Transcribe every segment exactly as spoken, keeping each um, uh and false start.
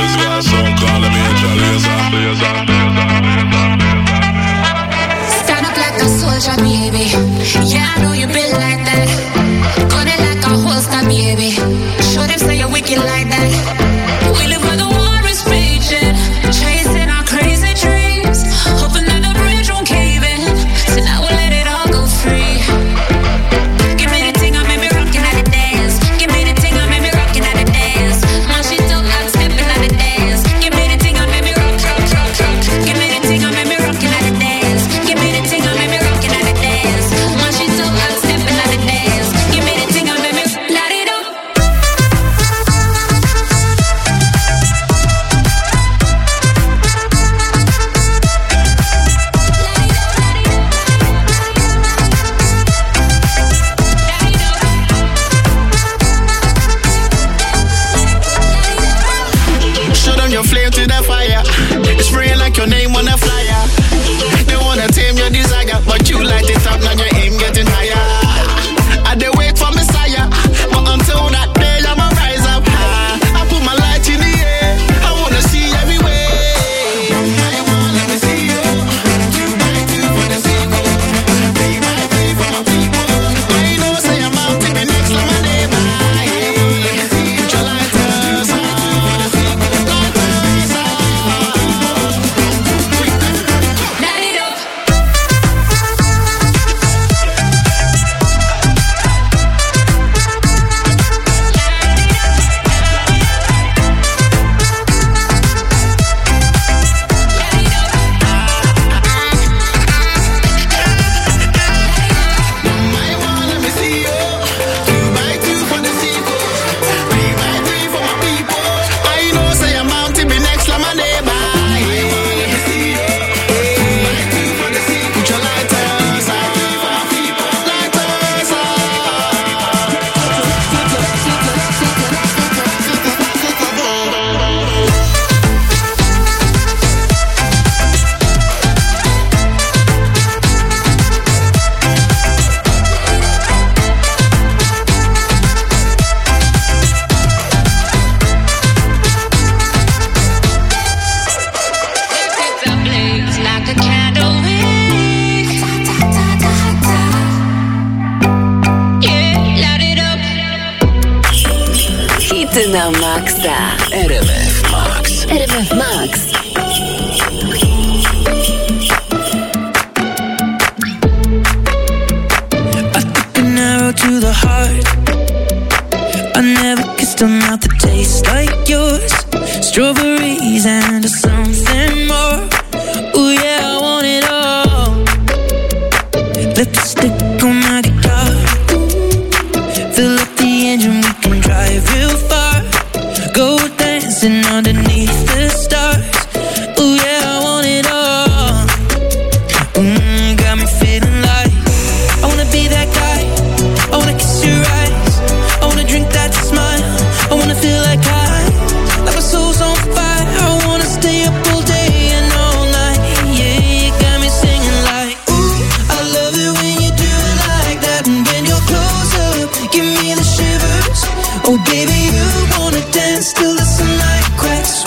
Stand up like a soldier, baby. Yeah, I know you been like that. Gun it like a holster, baby. Show them say you're wicked like that. We live where the war is raging, chasing our crazy dreams, hoping that the bridge won't cave in. So now we'll let it all go free. Give me the thing, I made me rockin' at the dance. Give me the thing, I made me rockin' at the dance. Man, she don't like stepping at the dance. Give me the thing, I made me rock, rock, rock, rock. Give me the thing, I made me rockin' at the dance. Give me the thing, I made me rockin' at the dance. Man, she don't like stepping at the dance. Give me the thing, I made me light it up. Show them your flame to the fire. It's spraying like your name on a flyer. They wanna tame your desire, but you light it up, now your aim getting higher. I dey wait for Messiah, but until that day I'ma rise up high. I put my light in the air, I wanna see everywhere. I wanna let me see you. Two by two for the sequel. Three by three for my people. I know say I'm out to be next like my neighbor. Put your lighters on. Light it up. I wanna let me see you. Two by two for the sequel. Three by three for my people. I know say I'm out to be next like my neighbor. I wanna let me see you. Two by two for the sequel. Put your lighters on. Lighters on. It's a blaze like a candle wick. Yeah, light it up. Hity na maksa. R M F Max. R M F Max. I took an arrow to the heart. I never kissed a mouth that tastes like yours. Strawberries and something more. Ooh yeah, I want it all. Lipstick on my guitar. Fill up the engine, we can drive real far. Go dancing underneath the stars. Ooh yeah, I want it all. Mm, got me feeling like I wanna be that guy. I wanna kiss your eyes. I wanna drink that smile. I wanna feel like I, like my soul's on fire. I wanna stay up all day and all night. Yeah, you got me singing like, ooh, I love it when you do it like that. And when you're close up, give me the shivers. Oh baby, you wanna dance till the sunlight cracks.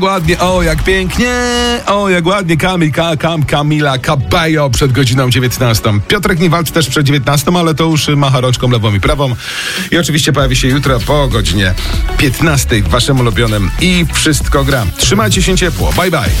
jak ładnie, o jak pięknie, o jak ładnie, Kamil, Ka, Kam, Kamila Cabello przed godziną dziewiętnastą. Piotrek Niewald też przed dziewiętnastą, ale to już macha rączką lewą i prawą. I oczywiście pojawi się jutro po godzinie piętnastej w waszym ulubionym I Wszystko Gra. Trzymajcie się ciepło, bye bye.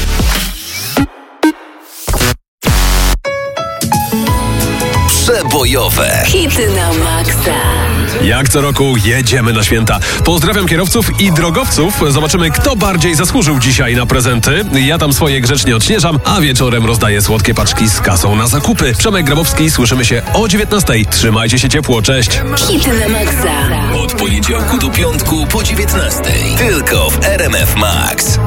Przebojowe Hity na maksa. Jak co roku jedziemy na święta. Pozdrawiam kierowców i drogowców. Zobaczymy, kto bardziej zasłużył dzisiaj na prezenty. Ja tam swoje grzecznie odśnieżam, a wieczorem rozdaję słodkie paczki z kasą na zakupy. Przemek Grabowski, słyszymy się o dziewiętnastej. Trzymajcie się ciepło, cześć. Hity na maksa. od poniedziałku do piątku po dziewiętnastej. Tylko w R M F Max.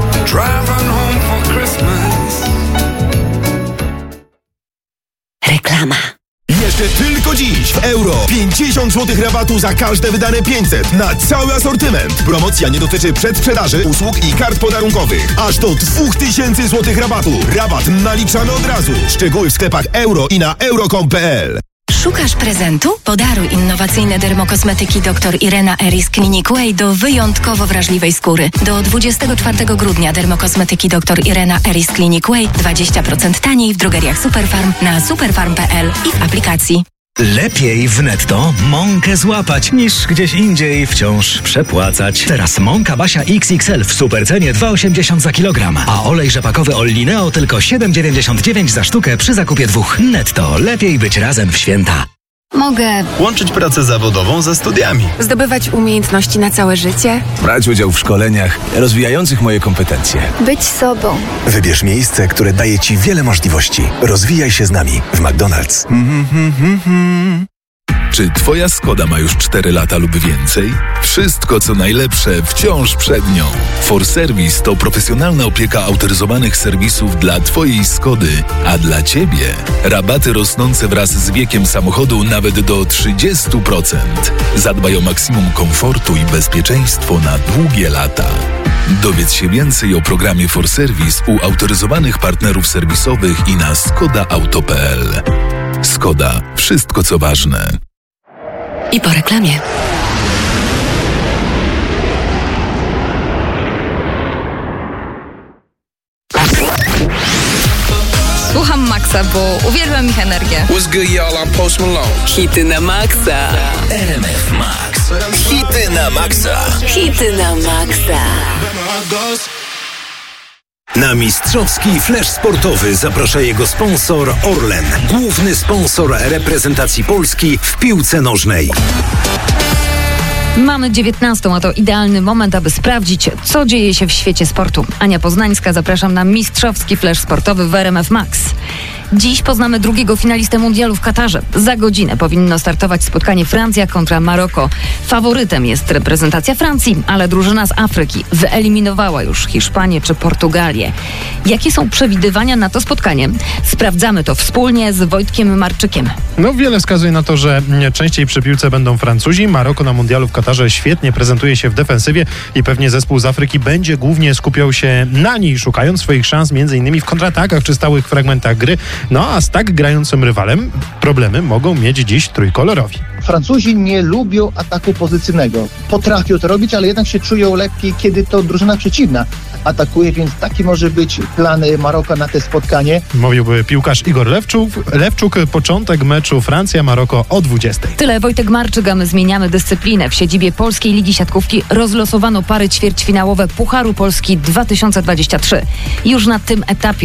Reklama. Jeszcze tylko dziś w Euro pięćdziesiąt złotych rabatu za każde wydane pięćset na cały asortyment. Promocja nie dotyczy przedsprzedaży, usług i kart podarunkowych. Aż do dwa tysiące złotych rabatu. Rabat naliczamy od razu. Szczegóły w sklepach Euro i na euro kropka com kropka p l. Szukasz prezentu? Podaruj innowacyjne dermokosmetyki dr Irena Eris Clinic Way do wyjątkowo wrażliwej skóry. Do dwudziestego czwartego grudnia dermokosmetyki dr Irena Eris Clinic Way dwadzieścia procent taniej w drogeriach Superfarm, na superfarm kropka p l i w aplikacji. Lepiej w netto mąkę złapać niż gdzieś indziej wciąż przepłacać. Teraz mąka Basia X X L w supercenie dwa osiemdziesiąt za kilogram, a olej rzepakowy Ollineo tylko siedem dziewięćdziesiąt dziewięć za sztukę przy zakupie dwóch. Netto. Lepiej być razem w święta. Mogę łączyć pracę zawodową ze studiami, zdobywać umiejętności na całe życie, brać udział w szkoleniach rozwijających moje kompetencje, być sobą. Wybierz miejsce, które daje Ci wiele możliwości. Rozwijaj się z nami w McDonald's. Czy twoja Skoda ma już cztery lata lub więcej? Wszystko co najlepsze wciąż przed nią. For Service to profesjonalna opieka autoryzowanych serwisów dla twojej Skody, a dla ciebie rabaty rosnące wraz z wiekiem samochodu nawet do trzydzieści procent. Zadbaj o maksimum komfortu i bezpieczeństwo na długie lata. Dowiedz się więcej o programie For Service u autoryzowanych partnerów serwisowych i na skoda auto kropka p l. Skoda. Wszystko co ważne. I po reklamie. Słucham Maxa, bo uwielbiam ich energię. What's good, y'all? I'm Post Malone. Hity na maksa. R M F Max. Hity na maksa. Hity na maksa. Na mistrzowski flash sportowy zaprasza jego sponsor Orlen, główny sponsor reprezentacji Polski w piłce nożnej. Mamy dziewiętnastą, a to idealny moment, aby sprawdzić, co dzieje się w świecie sportu. Ania Poznańska, zapraszam na mistrzowski flash sportowy w R M F Max. Dziś poznamy drugiego finalistę mundialu w Katarze. Za godzinę powinno startować spotkanie Francja kontra Maroko. Faworytem jest reprezentacja Francji, ale drużyna z Afryki wyeliminowała już Hiszpanię czy Portugalię. Jakie są przewidywania na to spotkanie? Sprawdzamy to wspólnie z Wojtkiem Marczykiem. No wiele wskazuje na to, że częściej przy piłce będą Francuzi. Maroko na mundialu w Katarze świetnie prezentuje się w defensywie i pewnie zespół z Afryki będzie głównie skupiał się na niej, szukając swoich szans między innymi w kontratakach czy stałych fragmentach gry. No a z tak grającym rywalem problemy mogą mieć dziś trójkolorowi. Francuzi nie lubią ataku pozycyjnego. Potrafią to robić, ale jednak się czują lepiej, kiedy to drużyna przeciwna atakuje, więc taki może być plan Maroka na te spotkanie. Mówiłby piłkarz Igor Lewczuk. Lewczuk, początek meczu Francja-Maroko o dwudziestej. Tyle Wojtek Marczyk, a my zmieniamy dyscyplinę. W siedzibie Polskiej Ligi Siatkówki rozlosowano pary ćwierćfinałowe Pucharu Polski dwa tysiące dwudziesty trzeci. Już na tym etapie